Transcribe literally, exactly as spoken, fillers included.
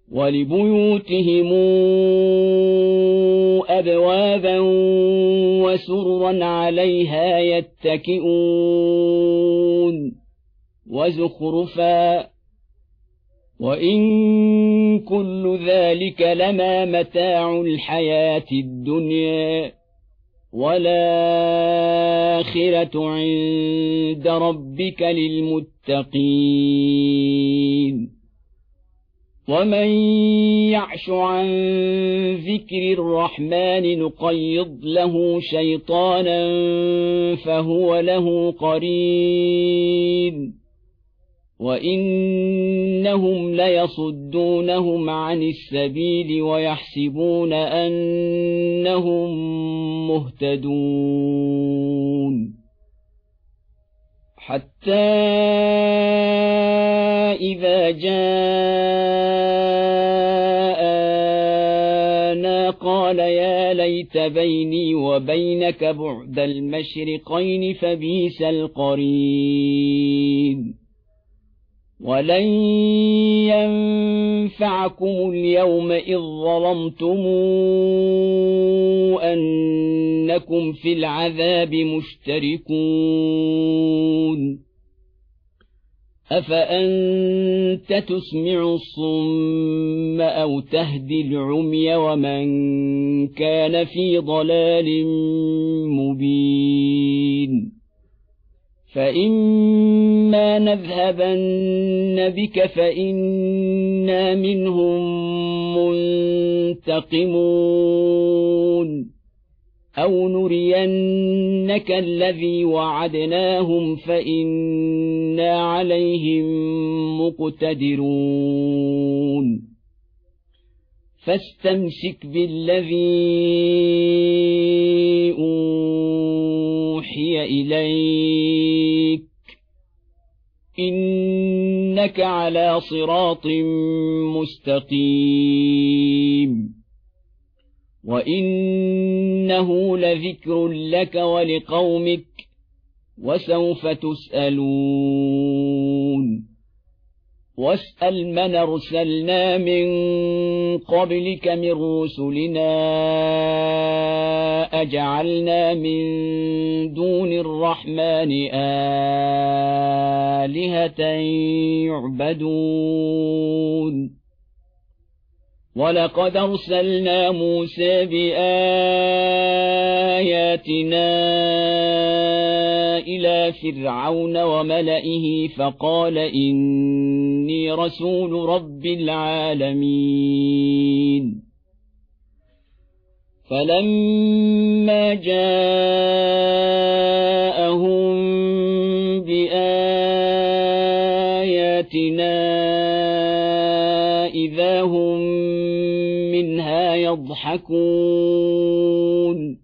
ولبيوتهم أبوابا وسررا عليها يتكئون وزخرفا وإن كل ذلك لما متاع الحياة الدنيا والآخرة عند ربك للمتقين ومن يعش عن ذكر الرحمن نقيض له شيطانا فهو له قرين وإنهم ليصدونهم عن السبيل ويحسبون أنهم مهتدون حتى إذا جاءنا قال يا ليت بيني وبينك بعد المشرقين فبئس القرين ولن ينفعكم اليوم إذ ظلمتم أنكم في العذاب مشتركون أفأنت تسمع الصم أو تهدي العمي ومن كان في ضلال مبين فإما نذهبن بك فإنا منهم منتقمون أو نرينك الذي وعدناهم فإنا عليهم مقتدرون فاستمسك بالذي أوحي إليك إنك على صراط مستقيم وإنه لذكر لك ولقومك وسوف تسألون واسأل من أرسلنا من قبلك من رسلنا أجعلنا من دون الرحمن آلهة يعبدون ولقد أرسلنا موسى بآياتنا إلى فرعون وملئه فقال إني رسول رب العالمين فلما جاءهم بآياتنا إذا هم منها يضحكون